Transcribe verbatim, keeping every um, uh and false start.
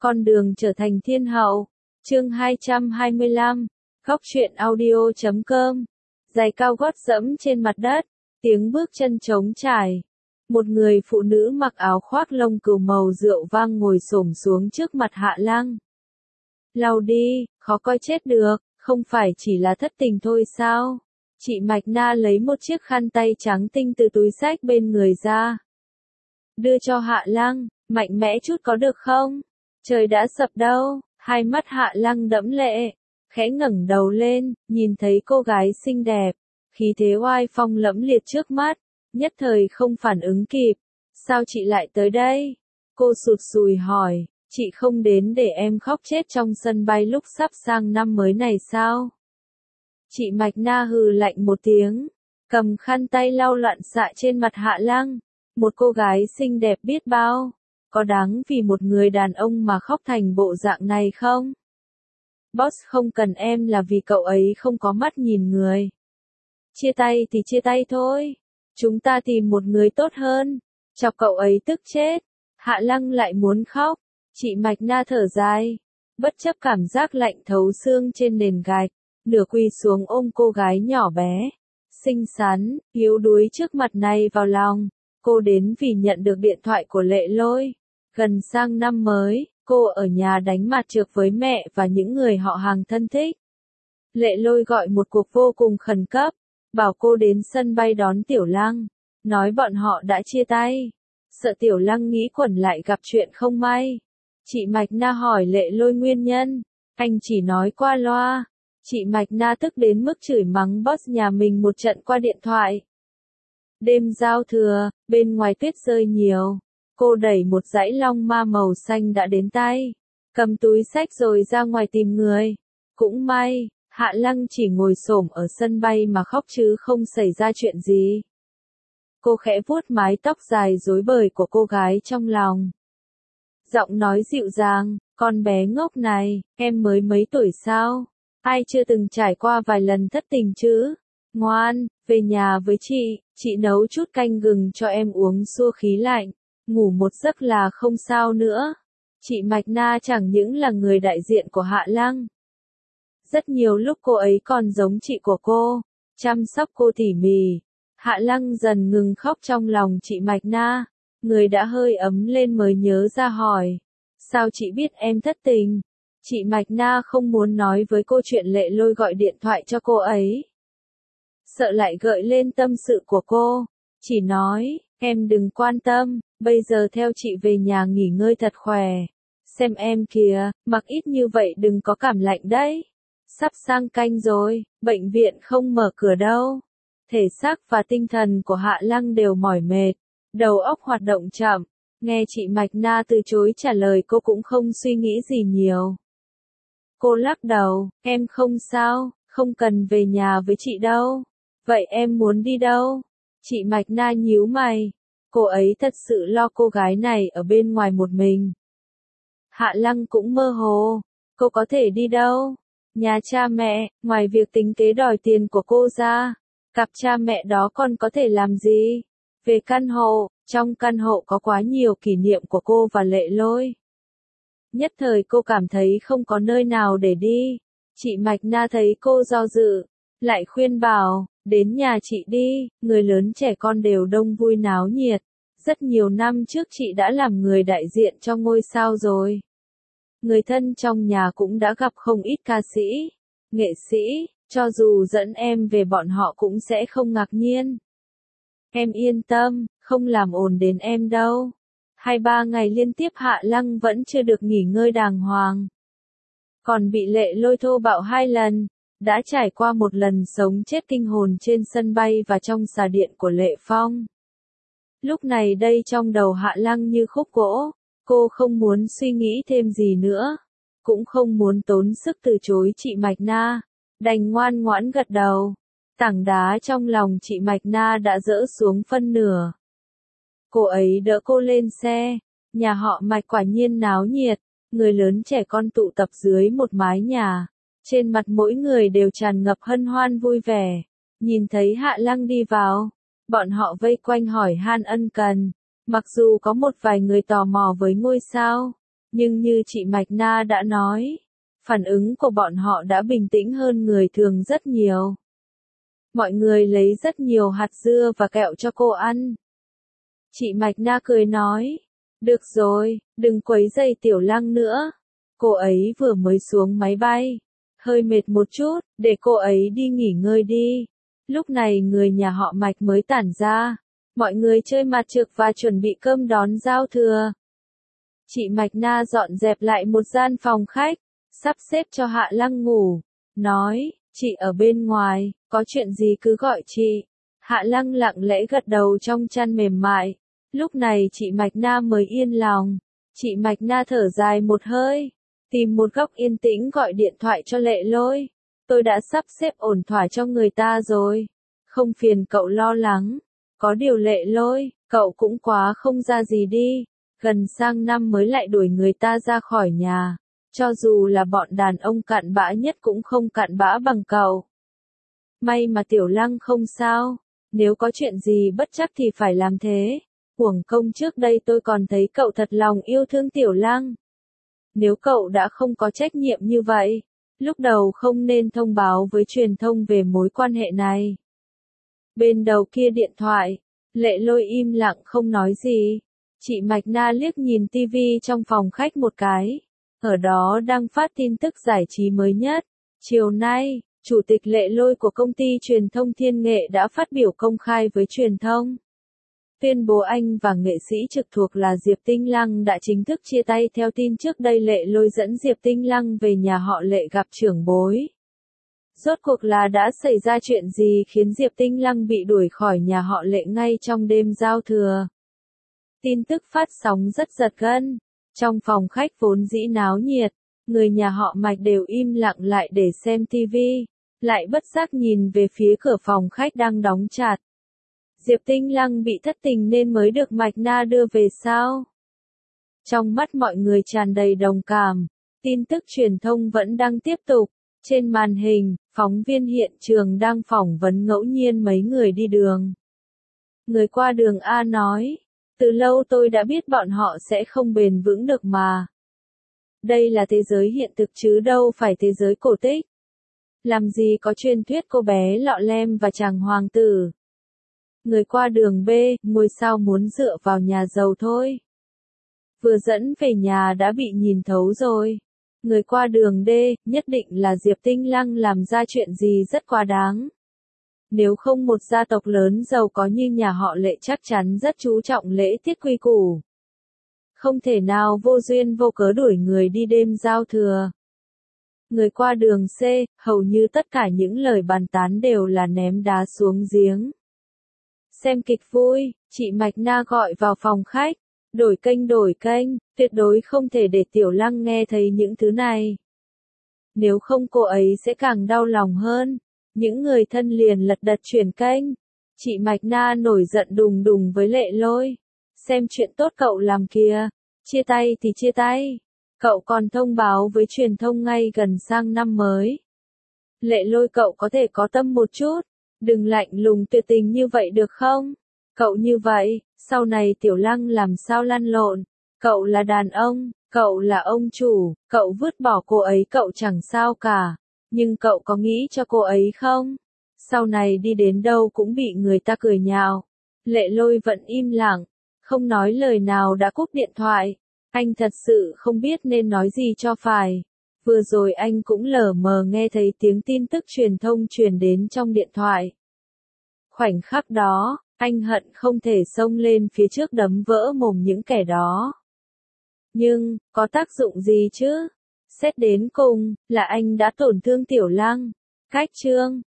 Con đường trở thành thiên hậu. Chương hai trăm hai mươi lăm. Góc truyện audio chấm com. Giày cao gót dẫm trên mặt đất, tiếng bước chân trống trải. Một người phụ nữ mặc áo khoác lông cừu màu rượu vang ngồi xổm xuống trước mặt Hạ Lăng. Lau đi, khó coi chết được, không phải chỉ là thất tình thôi sao? Chị Mạch Na lấy một chiếc khăn tay trắng tinh từ túi xách bên người ra. Đưa cho Hạ Lăng, mạnh mẽ chút có được không? Trời đã sập đâu, hai mắt Hạ Lăng đẫm lệ, khẽ ngẩng đầu lên, nhìn thấy cô gái xinh đẹp, khí thế oai phong lẫm liệt trước mắt, nhất thời không phản ứng kịp. Sao chị lại tới đây? Cô sụt sùi hỏi, chị không đến để em khóc chết trong sân bay lúc sắp sang năm mới này sao? Chị Mạch Na hừ lạnh một tiếng, cầm khăn tay lau loạn xạ trên mặt Hạ Lăng. Một cô gái xinh đẹp biết bao, có đáng vì một người đàn ông mà khóc thành bộ dạng này không? Boss không cần em là vì cậu ấy không có mắt nhìn người. Chia tay thì chia tay thôi, chúng ta tìm một người tốt hơn. Chọc cậu ấy tức chết. Hạ Lăng lại muốn khóc. Chị Mạch Na thở dài, bất chấp cảm giác lạnh thấu xương trên nền gạch, nửa quỳ xuống ôm cô gái nhỏ bé, xinh xắn, yếu đuối trước mặt này vào lòng. Cô đến vì nhận được điện thoại của Lệ Lôi. Gần sang năm mới, cô ở nhà đánh mặt trược với mẹ và những người họ hàng thân thích. Lệ Lôi gọi một cuộc vô cùng khẩn cấp, bảo cô đến sân bay đón Tiểu Lăng, nói bọn họ đã chia tay, sợ Tiểu Lăng nghĩ quẩn lại gặp chuyện không may. Chị Mạch Na hỏi Lệ Lôi nguyên nhân, anh chỉ nói qua loa. Chị Mạch Na tức đến mức chửi mắng boss nhà mình một trận qua điện thoại. Đêm giao thừa, bên ngoài tuyết rơi nhiều. Cô đẩy một dãy long ma màu xanh đã đến tay, cầm túi xách rồi ra ngoài tìm người. Cũng may, Hạ Lăng chỉ ngồi xổm ở sân bay mà khóc chứ không xảy ra chuyện gì. Cô khẽ vuốt mái tóc dài rối bời của cô gái trong lòng. Giọng nói dịu dàng, con bé ngốc này, em mới mấy tuổi sao? Ai chưa từng trải qua vài lần thất tình chứ? Ngoan, về nhà với chị, chị nấu chút canh gừng cho em uống xua khí lạnh, ngủ một giấc là không sao nữa. Chị Mạch Na chẳng những là người đại diện của Hạ Lăng. Rất nhiều lúc cô ấy còn giống chị của cô, chăm sóc cô tỉ mỉ. Hạ Lăng dần ngừng khóc trong lòng chị Mạch Na, người đã hơi ấm lên mới nhớ ra hỏi, sao chị biết em thất tình? Chị Mạch Na không muốn nói với cô chuyện Lệ Lôi gọi điện thoại cho cô ấy, sợ lại gợi lên tâm sự của cô, chỉ nói, em đừng quan tâm, bây giờ theo chị về nhà nghỉ ngơi thật khỏe. Xem em kìa, mặc ít như vậy đừng có cảm lạnh đấy. Sắp sang canh rồi, bệnh viện không mở cửa đâu. Thể xác và tinh thần của Hạ Lăng đều mỏi mệt, đầu óc hoạt động chậm. Nghe chị Mạch Na từ chối trả lời cô cũng không suy nghĩ gì nhiều. Cô lắc đầu, em không sao, không cần về nhà với chị đâu. Vậy em muốn đi đâu? Chị Mạch Na nhíu mày. Cô ấy thật sự lo cô gái này ở bên ngoài một mình. Hạ Lăng cũng mơ hồ. Cô có thể đi đâu? Nhà cha mẹ, ngoài việc tính kế đòi tiền của cô ra, cặp cha mẹ đó còn có thể làm gì? Về căn hộ, trong căn hộ có quá nhiều kỷ niệm của cô và Lệ Lôi. Nhất thời cô cảm thấy không có nơi nào để đi. Chị Mạch Na thấy cô do dự, lại khuyên bảo, đến nhà chị đi, người lớn trẻ con đều đông vui náo nhiệt. Rất nhiều năm trước chị đã làm người đại diện cho ngôi sao rồi. Người thân trong nhà cũng đã gặp không ít ca sĩ, nghệ sĩ, cho dù dẫn em về bọn họ cũng sẽ không ngạc nhiên. Em yên tâm, không làm ồn đến em đâu. Hai ba ngày liên tiếp Hạ Lăng vẫn chưa được nghỉ ngơi đàng hoàng. Còn bị Lệ Lôi thô bạo hai lần, đã trải qua một lần sống chết kinh hồn trên sân bay và trong xà điện của Lệ Phong. Lúc này đây trong đầu Hạ Lăng như khúc gỗ, cô không muốn suy nghĩ thêm gì nữa, cũng không muốn tốn sức từ chối chị Mạch Na, đành ngoan ngoãn gật đầu. Tảng đá trong lòng chị Mạch Na đã dỡ xuống phân nửa. Cô ấy đỡ cô lên xe, nhà họ Mạch quả nhiên náo nhiệt, người lớn trẻ con tụ tập dưới một mái nhà, trên mặt mỗi người đều tràn ngập hân hoan vui vẻ. Nhìn thấy Hạ Lăng đi vào, bọn họ vây quanh hỏi han ân cần, mặc dù có một vài người tò mò với ngôi sao, Nhưng như chị Mạch Na đã nói, phản ứng của bọn họ đã bình tĩnh hơn người thường rất nhiều. Mọi người lấy rất nhiều hạt dưa và kẹo cho cô ăn. Chị Mạch Na cười nói, được rồi, đừng quấy rầy Tiểu Lăng nữa. Cô ấy vừa mới xuống máy bay, hơi mệt một chút, để cô ấy đi nghỉ ngơi đi. Lúc này người nhà họ Mạch mới tản ra, mọi người chơi mặt trược và chuẩn bị cơm đón giao thừa. Chị Mạch Na dọn dẹp lại một gian phòng khách, sắp xếp cho Hạ Lăng ngủ, nói, chị ở bên ngoài, có chuyện gì cứ gọi chị. Hạ Lăng lặng lẽ gật đầu trong chăn mềm mại, lúc này chị Mạch Na mới yên lòng. Chị Mạch Na thở dài một hơi, tìm một góc yên tĩnh gọi điện thoại cho Lệ Lôi. Tôi đã sắp xếp ổn thỏa cho người ta rồi, không phiền cậu lo lắng. Có điều Lệ Lôi, cậu cũng quá không ra gì đi, gần sang năm mới lại đuổi người ta ra khỏi nhà. Cho dù là bọn đàn ông cặn bã nhất cũng không cặn bã bằng cậu. May mà Tiểu Lăng không sao, nếu có chuyện gì bất trắc thì phải làm thế. Uổng công trước đây tôi còn thấy cậu thật lòng yêu thương Tiểu Lăng. Nếu cậu đã không có trách nhiệm như vậy, lúc đầu không nên thông báo với truyền thông về mối quan hệ này. Bên đầu kia điện thoại, Lệ Lôi im lặng không nói gì. Chị Mạch Na liếc nhìn tivi trong phòng khách một cái. Ở đó đang phát tin tức giải trí mới nhất. Chiều nay, Chủ tịch Lệ Lôi của công ty truyền thông Thiên Nghệ đã phát biểu công khai với truyền thông. Tuyên bố anh và nghệ sĩ trực thuộc là Diệp Tinh Lăng đã chính thức chia tay. Theo tin trước đây, Lệ Lôi dẫn Diệp Tinh Lăng về nhà họ Lệ gặp trưởng bối. Rốt cuộc là đã xảy ra chuyện gì khiến Diệp Tinh Lăng bị đuổi khỏi nhà họ Lệ ngay trong đêm giao thừa? Tin tức phát sóng rất giật gân. Trong phòng khách vốn dĩ náo nhiệt, người nhà họ Mạch đều im lặng lại để xem tivi, lại bất giác nhìn về phía cửa phòng khách đang đóng chặt. Diệp Tinh Lăng bị thất tình nên mới được Mạch Na đưa về sao? Trong mắt mọi người tràn đầy đồng cảm, tin tức truyền thông vẫn đang tiếp tục. Trên màn hình, phóng viên hiện trường đang phỏng vấn ngẫu nhiên mấy người đi đường. Người qua đường A nói, từ lâu tôi đã biết bọn họ sẽ không bền vững được mà. Đây là thế giới hiện thực chứ đâu phải thế giới cổ tích. Làm gì có truyền thuyết cô bé lọ lem và chàng hoàng tử. Người qua đường B, ngôi sao muốn dựa vào nhà giàu thôi. Vừa dẫn về nhà đã bị nhìn thấu rồi. Người qua đường D, nhất định là Diệp Tinh Lăng làm ra chuyện gì rất quá đáng. Nếu không một gia tộc lớn giàu có như nhà họ Lệ chắc chắn rất chú trọng lễ tiết quy củ. Không thể nào vô duyên vô cớ đuổi người đi đêm giao thừa. Người qua đường C, hầu như tất cả những lời bàn tán đều là ném đá xuống giếng. Xem kịch vui, chị Mạch Na gọi vào phòng khách. Đổi kênh đổi kênh, tuyệt đối không thể để Tiểu Lăng nghe thấy những thứ này. Nếu không cô ấy sẽ càng đau lòng hơn. Những người thân liền lật đật chuyển kênh. Chị Mạch Na nổi giận đùng đùng với Lệ Lôi. Xem chuyện tốt cậu làm kìa. Chia tay thì chia tay. Cậu còn thông báo với truyền thông ngay gần sang năm mới. Lệ Lôi, cậu có thể có tâm một chút. Đừng lạnh lùng tuyệt tình như vậy được không? Cậu như vậy, sau này Tiểu Lăng làm sao lăn lộn? Cậu là đàn ông, cậu là ông chủ, cậu vứt bỏ cô ấy cậu chẳng sao cả. Nhưng cậu có nghĩ cho cô ấy không? Sau này đi đến đâu cũng bị người ta cười nhạo. Lệ Lôi vẫn im lặng, không nói lời nào đã cúp điện thoại. Anh thật sự không biết nên nói gì cho phải. Vừa rồi anh cũng lờ mờ nghe thấy tiếng tin tức truyền thông truyền đến trong điện thoại. Khoảnh khắc đó, anh hận không thể xông lên phía trước đấm vỡ mồm những kẻ đó. Nhưng, có tác dụng gì chứ? Xét đến cùng, là anh đã tổn thương Tiểu Lăng. Cách chương